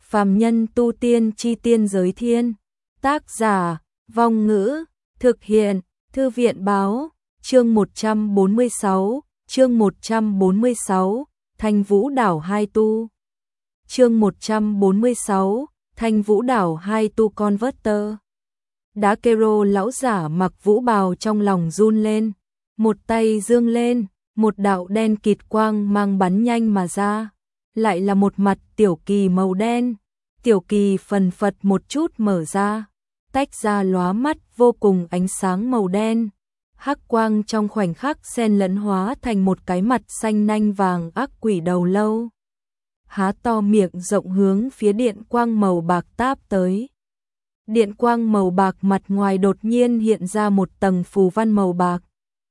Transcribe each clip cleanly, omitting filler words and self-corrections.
Phàm nhân tu tiên chi tiên giới thiên. Tác giả, Vong Ngữ, thực hiện, Thư viện Báo, chương 146, Thanh Vũ Đảo 2 tu. Chương 146, Thanh Vũ Đảo 2 tu Converter. Đá kero lão giả mặc vũ bào trong lòng run lên, một tay dương lên, một đạo đen kịt quang mang bắn nhanh mà ra, lại là một mặt tiểu kỳ màu đen, tiểu kỳ phần phật một chút mở ra, tách ra lóa mắt vô cùng ánh sáng màu đen, hắc quang trong khoảnh khắc xen lẫn hóa thành một cái mặt xanh nanh vàng ác quỷ đầu lâu, há to miệng rộng hướng phía điện quang màu bạc táp tới. Điện quang màu bạc mặt ngoài đột nhiên hiện ra một tầng phù văn màu bạc.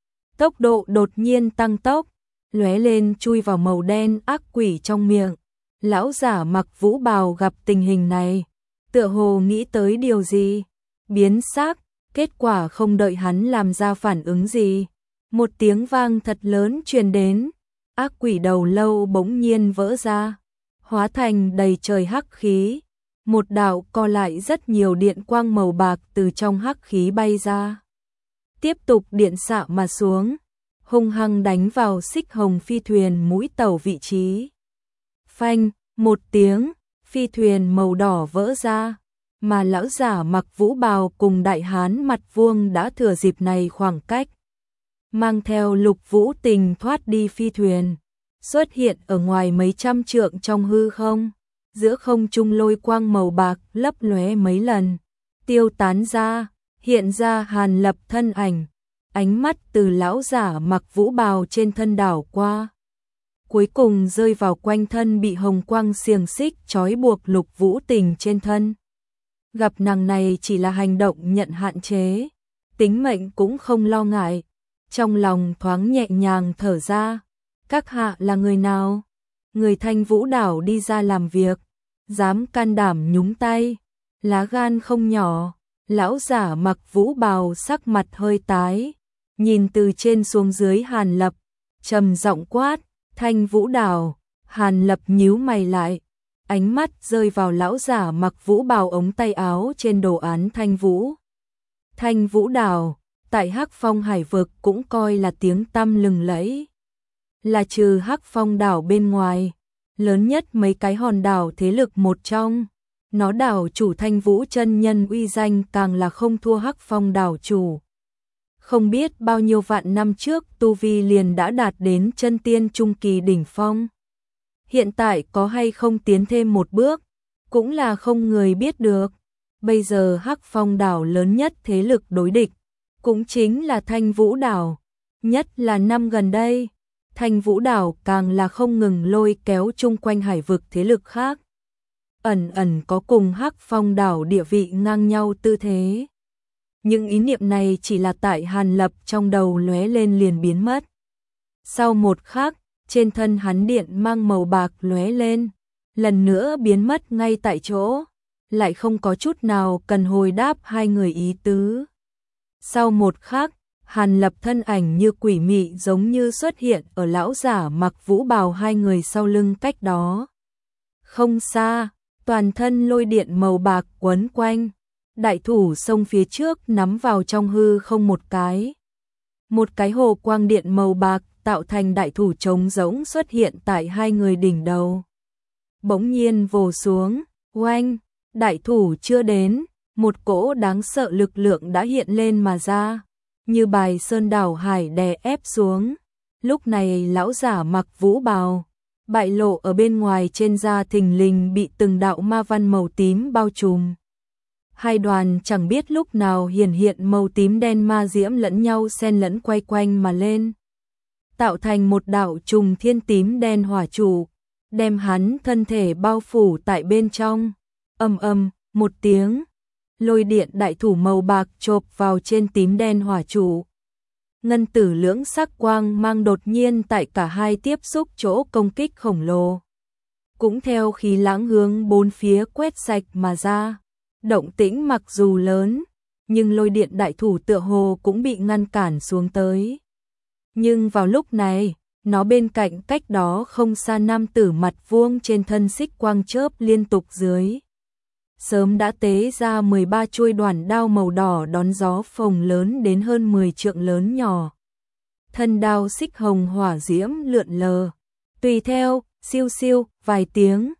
Tốc độ đột nhiên tăng tốc, lóe lên chui vào màu đen ác quỷ trong miệng. Lão giả mặc vũ bào gặp tình hình này, tựa hồ nghĩ tới điều gì, biến sắc, kết quả không đợi hắn làm ra phản ứng gì. Một tiếng vang thật lớn truyền đến, ác quỷ đầu lâu bỗng nhiên vỡ ra, hóa thành đầy trời hắc khí. Một đạo co lại rất nhiều điện quang màu bạc từ trong hắc khí bay ra. Tiếp tục điện xạ mà xuống, hung hăng đánh vào xích hồng phi thuyền mũi tàu vị trí. Phanh, một tiếng, phi thuyền màu đỏ vỡ ra, mà lão giả mặc vũ bào cùng đại hán mặt vuông đã thừa dịp này khoảng cách. Mang theo Lục Vũ Tình thoát đi phi thuyền, xuất hiện ở ngoài mấy trăm trượng trong hư không. Giữa không trung lôi quang màu bạc lấp lóe mấy lần, tiêu tán ra, hiện ra Hàn Lập thân ảnh, ánh mắt từ lão giả mặc vũ bào trên thân đảo qua. Cuối cùng rơi vào quanh thân bị hồng quang xiềng xích trói buộc Lục Vũ Tình trên thân. Gặp nàng này chỉ là hành động nhận hạn chế, tính mệnh cũng không lo ngại, trong lòng thoáng nhẹ nhàng thở ra. Các hạ là người nào? Người Thanh Vũ Đảo đi ra làm việc, dám can đảm nhúng tay, lá gan không nhỏ. Lão giả mặc vũ bào sắc mặt hơi tái, nhìn từ trên xuống dưới Hàn Lập, trầm giọng quát, Thanh Vũ Đảo. Hàn Lập nhíu mày lại, ánh mắt rơi vào lão giả mặc vũ bào ống tay áo trên đồ án Thanh Vũ. Thanh Vũ Đảo, tại Hắc Phong Hải vực cũng coi là tiếng tăm lừng lẫy. Là trừ Hắc Phong đảo bên ngoài, lớn nhất mấy cái hòn đảo thế lực một trong. Nó đảo chủ Thanh Vũ chân nhân uy danh càng là không thua Hắc Phong đảo chủ. Không biết bao nhiêu vạn năm trước tu vi liền đã đạt đến chân tiên trung kỳ đỉnh phong. Hiện tại có hay không tiến thêm một bước, cũng là không người biết được. Bây giờ Hắc Phong đảo lớn nhất thế lực đối địch, cũng chính là Thanh Vũ đảo. Nhất là năm gần đây, Thanh Vũ đảo càng là không ngừng lôi kéo chung quanh hải vực thế lực khác. Ẩn ẩn có cùng Hắc Phong đảo địa vị ngang nhau tư thế. Nhưng ý niệm này chỉ là tại Hàn Lập trong đầu lóe lên liền biến mất. Sau một khắc, trên thân hắn điện mang màu bạc lóe lên, lần nữa biến mất ngay tại chỗ, lại không có chút nào cần hồi đáp hai người ý tứ. Sau một khắc, Hàn Lập thân ảnh như quỷ mị giống như xuất hiện ở lão giả mặc vũ bào hai người sau lưng cách đó. Không xa, toàn thân lôi điện màu bạc quấn quanh, đại thủ xông phía trước nắm vào trong hư không một cái. Một cái hồ quang điện màu bạc tạo thành đại thủ trống rỗng xuất hiện tại hai người đỉnh đầu. Bỗng nhiên vồ xuống, oanh, đại thủ chưa đến, một cỗ đáng sợ lực lượng đã hiện lên mà ra, như bài sơn đảo hải đè ép xuống. Lúc này lão giả mặc vũ bào, bại lộ ở bên ngoài trên da thình lình bị từng đạo ma văn màu tím bao trùm. Hai đoàn chẳng biết lúc nào hiện màu tím đen ma diễm lẫn nhau xen lẫn quay quanh mà lên, tạo thành một đạo trùng thiên tím đen hỏa trụ, đem hắn thân thể bao phủ tại bên trong. Ầm ầm, một tiếng, lôi điện đại thủ màu bạc chộp vào trên tím đen hỏa trụ. Ngân tử lưỡng sắc quang mang đột nhiên tại cả hai tiếp xúc chỗ công kích khổng lồ, cũng theo khí lãng hướng bốn phía quét sạch mà ra. Động tĩnh mặc dù lớn, nhưng lôi điện đại thủ tựa hồ cũng bị ngăn cản xuống tới. Nhưng vào lúc này, nó bên cạnh cách đó không xa nam tử mặt vuông trên thân xích quang chớp liên tục dưới. Sớm đã tế ra 13 chuôi đoản đao màu đỏ đón gió phồng lớn đến hơn 10 trượng lớn nhỏ. Thân đao xích hồng hỏa diễm lượn lờ. Tùy theo, siêu siêu, vài tiếng.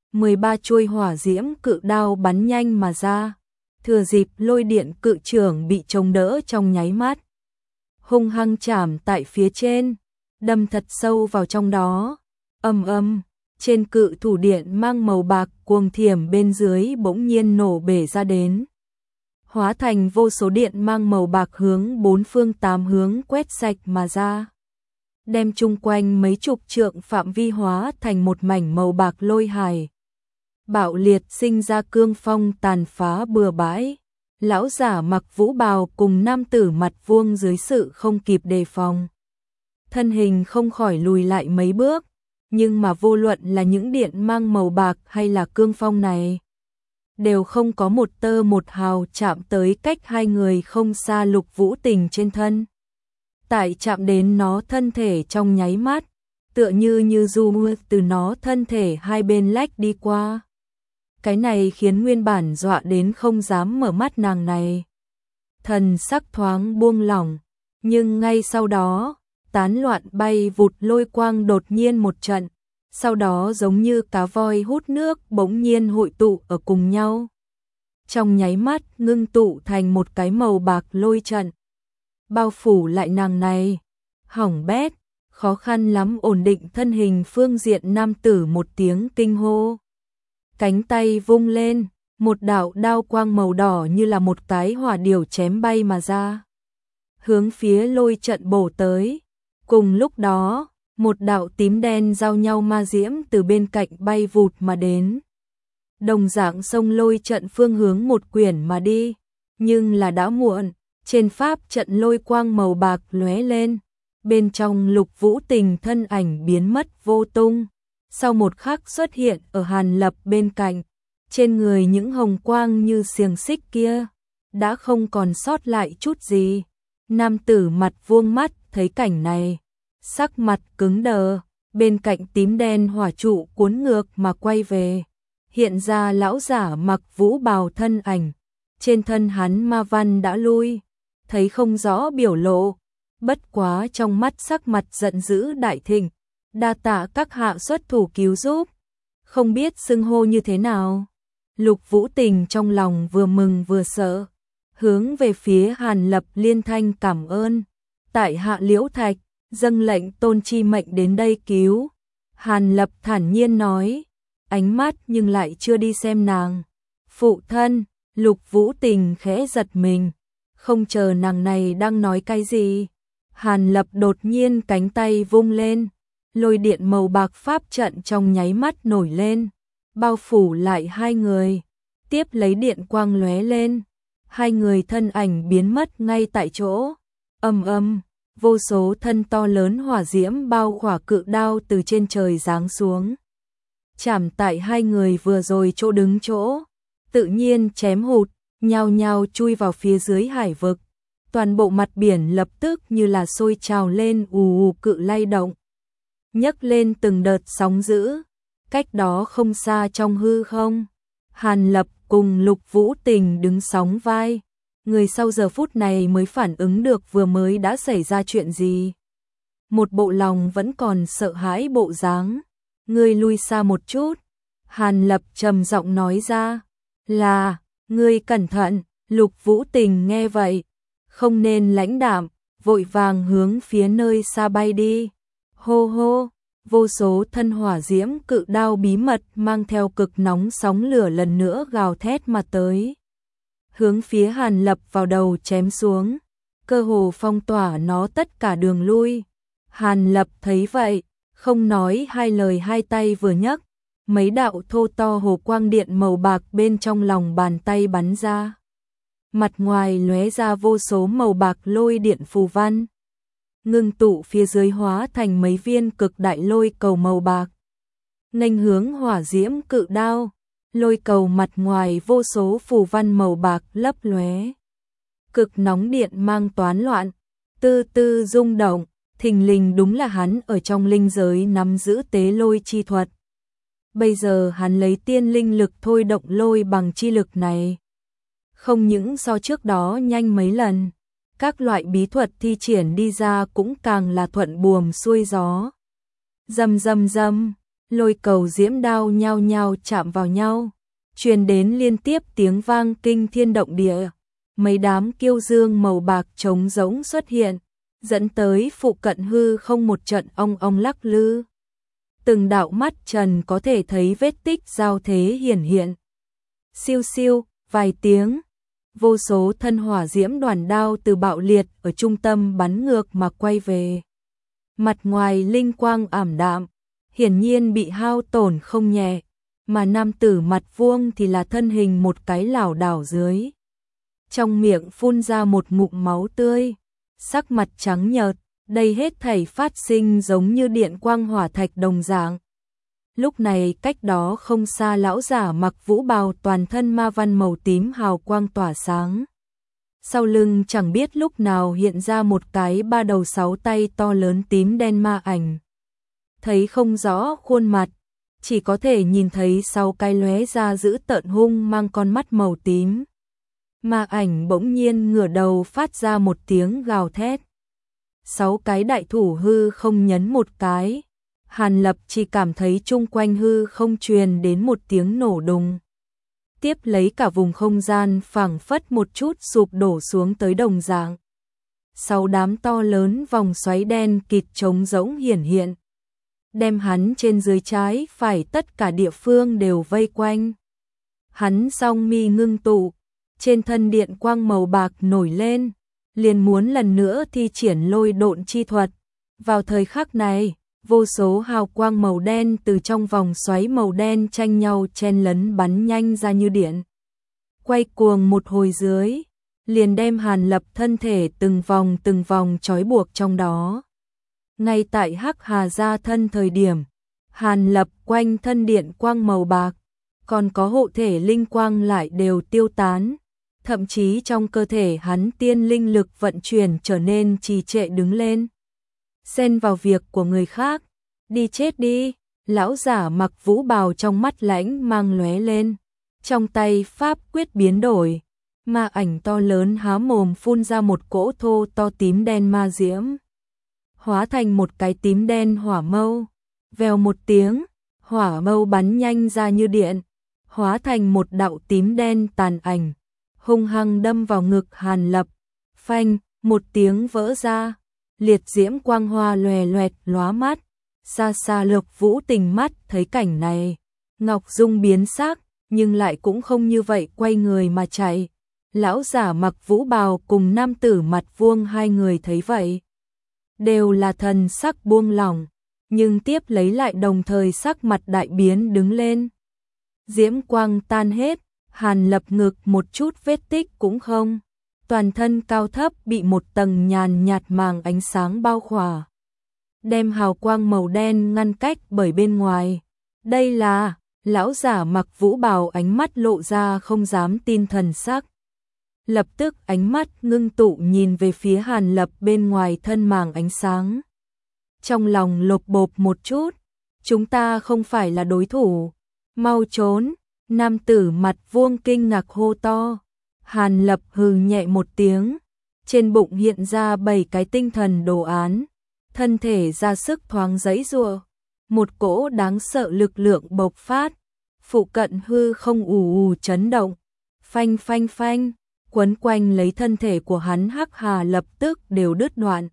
13 chuôi hỏa diễm cự đao bắn nhanh mà ra. Thừa dịp lôi điện cự trưởng bị chống đỡ trong nháy mắt. Hung hăng chạm tại phía trên, đâm thật sâu vào trong đó. Ầm ầm, trên cự thủ điện mang màu bạc cuồng thiểm bên dưới bỗng nhiên nổ bể ra đến. Hóa thành vô số điện mang màu bạc hướng bốn phương tám hướng quét sạch mà ra. Đem chung quanh mấy chục trượng phạm vi hóa thành một mảnh màu bạc lôi hải. Bạo liệt sinh ra cương phong tàn phá bừa bãi. Lão giả mặc vũ bào cùng nam tử mặt vuông dưới sự không kịp đề phòng. Thân hình không khỏi lùi lại mấy bước, nhưng mà vô luận là những điện mang màu bạc hay là cương phong này, đều không có một tơ một hào chạm tới cách hai người không xa Lục Vũ Tình trên thân. Tại chạm đến nó thân thể trong nháy mắt, tựa như du mưa từ nó thân thể hai bên lách đi qua. Cái này khiến nguyên bản dọa đến không dám mở mắt nàng này. Thần sắc thoáng buông lỏng, nhưng ngay sau đó, tán loạn bay vụt lôi quang đột nhiên một trận, sau đó giống như cá voi hút nước bỗng nhiên hội tụ ở cùng nhau. Trong nháy mắt ngưng tụ thành một cái màu bạc lôi trận, bao phủ lại nàng này. Hỏng bét, khó khăn lắm ổn định thân hình phương diện nam tử một tiếng kinh hô. Cánh tay vung lên, một đạo đao quang màu đỏ như là một cái hỏa điểu chém bay mà ra, hướng phía lôi trận bổ tới. Cùng lúc đó, một đạo tím đen giao nhau ma diễm từ bên cạnh bay vụt mà đến. Đồng dạng xông lôi trận phương hướng một quyển mà đi, nhưng là đã muộn, trên pháp trận lôi quang màu bạc lóe lên, bên trong Lục Vũ Tình thân ảnh biến mất vô tung. Sau một khắc xuất hiện ở Hàn Lập bên cạnh, trên người những hồng quang như xiềng xích kia, đã không còn sót lại chút gì. Nam tử mặt vuông mắt thấy cảnh này, sắc mặt cứng đờ, bên cạnh tím đen hỏa trụ cuốn ngược mà quay về. Hiện ra lão giả mặc vũ bào thân ảnh, trên thân hắn ma văn đã lui, thấy không rõ biểu lộ, bất quá trong mắt sắc mặt giận dữ đại thịnh. Đa tạ các hạ xuất thủ cứu giúp, không biết xưng hô như thế nào. Lục Vũ Tình trong lòng vừa mừng vừa sợ, hướng về phía Hàn Lập liên thanh cảm ơn. Tại hạ Liễu Thạch, dâng lệnh tôn chi mệnh đến đây cứu. Hàn Lập thản nhiên nói, ánh mắt nhưng lại chưa đi xem nàng. Phụ thân, Lục Vũ Tình khẽ giật mình, không chờ nàng này đang nói cái gì. Hàn Lập đột nhiên cánh tay vung lên. Lôi điện màu bạc pháp trận trong nháy mắt nổi lên, bao phủ lại hai người, tiếp lấy điện quang lóe lên, hai người thân ảnh biến mất ngay tại chỗ. Ầm ầm, vô số thân to lớn hỏa diễm bao khỏa cự đao từ trên trời giáng xuống, chạm tại hai người vừa rồi chỗ đứng chỗ, tự nhiên chém hụt, nhao nhao chui vào phía dưới hải vực. Toàn bộ mặt biển lập tức như là sôi trào lên ù ù cự lay động, nhấc lên từng đợt sóng dữ. Cách đó không xa trong hư không, Hàn Lập cùng Lục Vũ Tình đứng sóng vai. Người sau giờ phút này mới phản ứng được vừa mới đã xảy ra chuyện gì. Một bộ lòng vẫn còn sợ hãi bộ dáng. Ngươi lui xa một chút. Hàn Lập trầm giọng nói ra. Là, ngươi cẩn thận. Lục Vũ Tình nghe vậy, không nên lãnh đạm, vội vàng hướng phía nơi xa bay đi. Hô hô, vô số thân hỏa diễm cự đao bí mật mang theo cực nóng sóng lửa lần nữa gào thét mà tới. Hướng phía Hàn Lập vào đầu chém xuống, cơ hồ phong tỏa nó tất cả đường lui. Hàn Lập thấy vậy, không nói hai lời, hai tay vừa nhấc, mấy đạo thô to hồ quang điện màu bạc bên trong lòng bàn tay bắn ra. Mặt ngoài lóe ra vô số màu bạc lôi điện phù văn, ngưng tụ phía dưới hóa thành mấy viên cực đại lôi cầu màu bạc. Nghênh hướng hỏa diễm cự đao, lôi cầu mặt ngoài vô số phù văn màu bạc lấp lóe. Cực nóng điện mang toán loạn, tư tư rung động, thình lình đúng là hắn ở trong linh giới nắm giữ tế lôi chi thuật. Bây giờ hắn lấy tiên linh lực thôi động lôi bằng chi lực này. Không những so trước đó nhanh mấy lần, các loại bí thuật thi triển đi ra cũng càng là thuận buồm xuôi gió. Rầm rầm rầm, lôi cầu diễm đao nhao nhao chạm vào nhau, truyền đến liên tiếp tiếng vang kinh thiên động địa. Mấy đám kiêu dương màu bạc trống rỗng xuất hiện, dẫn tới phụ cận hư không một trận ong ong lắc lư. Từng đạo mắt trần có thể thấy vết tích giao thế hiển hiện. Siêu siêu, vài tiếng, vô số thân hỏa diễm đoàn đao từ bạo liệt ở trung tâm bắn ngược mà quay về. Mặt ngoài linh quang ảm đạm, hiển nhiên bị hao tổn không nhẹ, mà nam tử mặt vuông thì là thân hình một cái lảo đảo dưới. Trong miệng phun ra một ngụm máu tươi, sắc mặt trắng nhợt, đây hết thảy phát sinh giống như điện quang hỏa thạch đồng dạng. Lúc này cách đó không xa lão giả mặc vũ bào toàn thân ma văn màu tím hào quang tỏa sáng. Sau lưng chẳng biết lúc nào hiện ra một cái ba đầu sáu tay to lớn tím đen ma ảnh. Thấy không rõ khuôn mặt, chỉ có thể nhìn thấy sau cái lóe ra dữ tợn hung mang con mắt màu tím. Ma ảnh bỗng nhiên ngửa đầu phát ra một tiếng gào thét. Sáu cái đại thủ hư không nhấn một cái. Hàn Lập chỉ cảm thấy chung quanh hư không truyền đến một tiếng nổ đùng. Tiếp lấy cả vùng không gian phảng phất một chút sụp đổ xuống tới đồng dạng. Sáu đám to lớn vòng xoáy đen kịt trống rỗng hiển hiện. Đem hắn trên dưới trái phải tất cả địa phương đều vây quanh. Hắn song mi ngưng tụ, trên thân điện quang màu bạc nổi lên, liền muốn lần nữa thi triển lôi độn chi thuật. Vào thời khắc này, vô số hào quang màu đen từ trong vòng xoáy màu đen tranh nhau chen lấn bắn nhanh ra như điện. Quay cuồng một hồi dưới, liền đem Hàn Lập thân thể từng vòng trói buộc trong đó. Ngay tại Hắc Hà ra thân thời điểm, Hàn Lập quanh thân điện quang màu bạc, còn có hộ thể linh quang lại đều tiêu tán. Thậm chí trong cơ thể hắn tiên linh lực vận chuyển trở nên trì trệ đứng lên. Xen vào việc của người khác, đi chết đi, lão giả mặc vũ bào trong mắt lãnh mang lóe lên. Trong tay pháp quyết biến đổi, ma ảnh to lớn há mồm phun ra một cỗ thô to tím đen ma diễm. Hóa thành một cái tím đen hỏa mâu, vèo một tiếng, hỏa mâu bắn nhanh ra như điện, hóa thành một đạo tím đen tàn ảnh. Hung hăng đâm vào ngực Hàn Lập, phanh, một tiếng vỡ ra, liệt diễm quang hoa lòe loẹt lóa mắt. Xa xa Lục Vũ Tình mắt thấy cảnh này, Ngọc Dung biến sắc, nhưng lại cũng không như vậy quay người mà chạy. Lão giả mặc vũ bào cùng nam tử mặt vuông hai người thấy vậy, đều là thần sắc buông lỏng, nhưng tiếp lấy lại đồng thời sắc mặt đại biến đứng lên. Diễm quang tan hết, Hàn Lập ngực một chút vết tích cũng không, toàn thân cao thấp bị một tầng nhàn nhạt màng ánh sáng bao khỏa, đem hào quang màu đen ngăn cách bởi bên ngoài. Đây là, lão giả mặc vũ bào ánh mắt lộ ra không dám tin thần sắc. Lập tức ánh mắt ngưng tụ nhìn về phía Hàn Lập bên ngoài thân màng ánh sáng. Trong lòng lột bột một chút, chúng ta không phải là đối thủ, mau trốn. Nam tử mặt vuông kinh ngạc hô to. Hàn Lập hừ nhẹ một tiếng, trên bụng hiện ra 7 cái tinh thần đồ án, thân thể ra sức thoáng giãy giụa, một cỗ đáng sợ lực lượng bộc phát, phụ cận hư không ù ù chấn động, phanh phanh phanh, quấn quanh lấy thân thể của hắn. Hắc Hà lập tức đều đứt đoạn.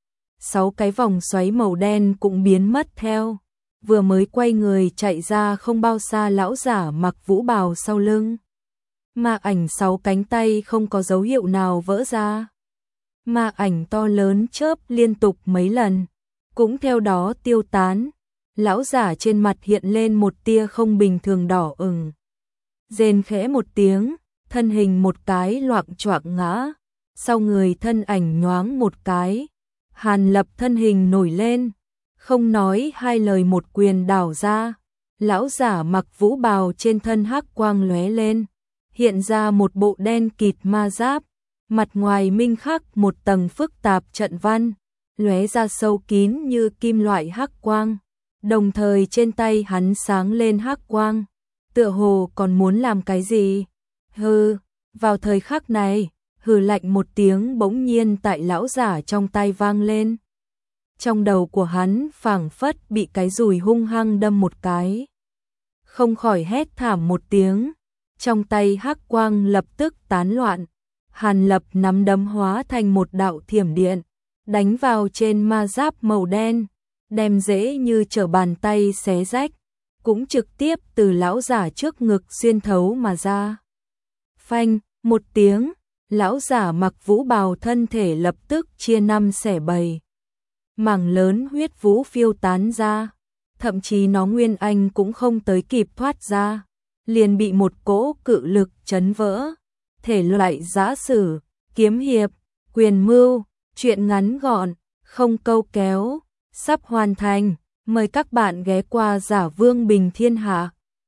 6 cái vòng xoáy màu đen cũng biến mất theo. Vừa mới quay người chạy ra không bao xa lão giả mặc vũ bào sau lưng. Ma ảnh 6 cánh tay không có dấu hiệu nào vỡ ra. Ma ảnh to lớn chớp liên tục mấy lần, cũng theo đó tiêu tán. Lão giả trên mặt hiện lên một tia không bình thường đỏ ửng. Rên khẽ một tiếng, thân hình một cái loạng choạng ngã, sau người thân ảnh nhoáng một cái. Hàn Lập thân hình nổi lên, không nói hai lời một quyền đảo ra. Lão giả mặc vũ bào trên thân hắc quang lóe lên, hiện ra một bộ đen kịt ma giáp, mặt ngoài minh khắc một tầng phức tạp trận văn, lóe ra sâu kín như kim loại hắc quang, đồng thời trên tay hắn sáng lên hắc quang, tựa hồ còn muốn làm cái gì. Hừ, vào thời khắc này, hừ lạnh một tiếng bỗng nhiên tại lão giả trong tay vang lên. Trong đầu của hắn phảng phất bị cái dùi hung hăng đâm một cái. Không khỏi hét thảm một tiếng, trong tay hắc quang lập tức tán loạn. Hàn Lập nắm đấm hóa thành một đạo thiểm điện, đánh vào trên ma giáp màu đen, đem dễ như trở bàn tay xé rách, cũng trực tiếp từ lão giả trước ngực xuyên thấu mà ra. Phanh, một tiếng, lão giả mặc vũ bào thân thể lập tức chia năm xẻ bảy. Mảng lớn huyết vũ phiêu tán ra, thậm chí nó nguyên anh cũng không tới kịp thoát ra, liền bị một cỗ cự lực chấn vỡ. Thể loại giã sử, kiếm hiệp, quyền mưu, truyện ngắn gọn, không câu kéo, sắp hoàn thành, mời các bạn ghé qua Giả Vương Bình Thiên Hạ.